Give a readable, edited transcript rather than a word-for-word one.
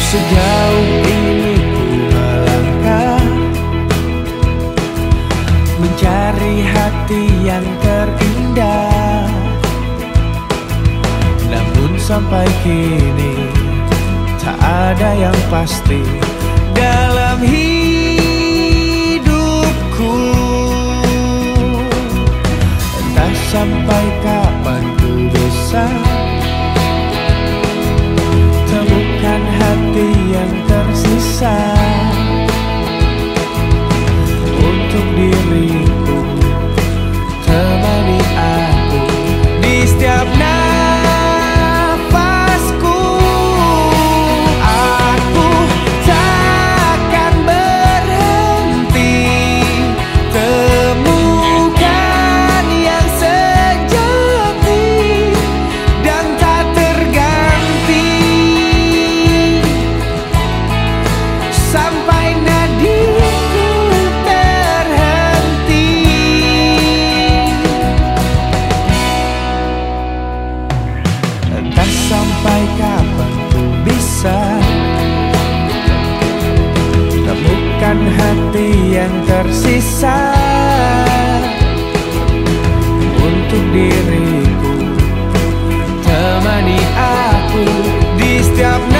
Sejauh ini ku melangkah mencari hati yang terindah, namun sampai kini tak ada yang pasti dalam hidupku. Entah sampai kapan ku bisa temukan hati yang tersisa untuk diriku, temani aku di setiap nafasku. Aku takkan berhenti temukan yang sejati dan tak terganti sampai nadiku terhenti. Entah sampai kapan ku bisa temukan hati yang tersisa untuk diriku, temani aku di setiap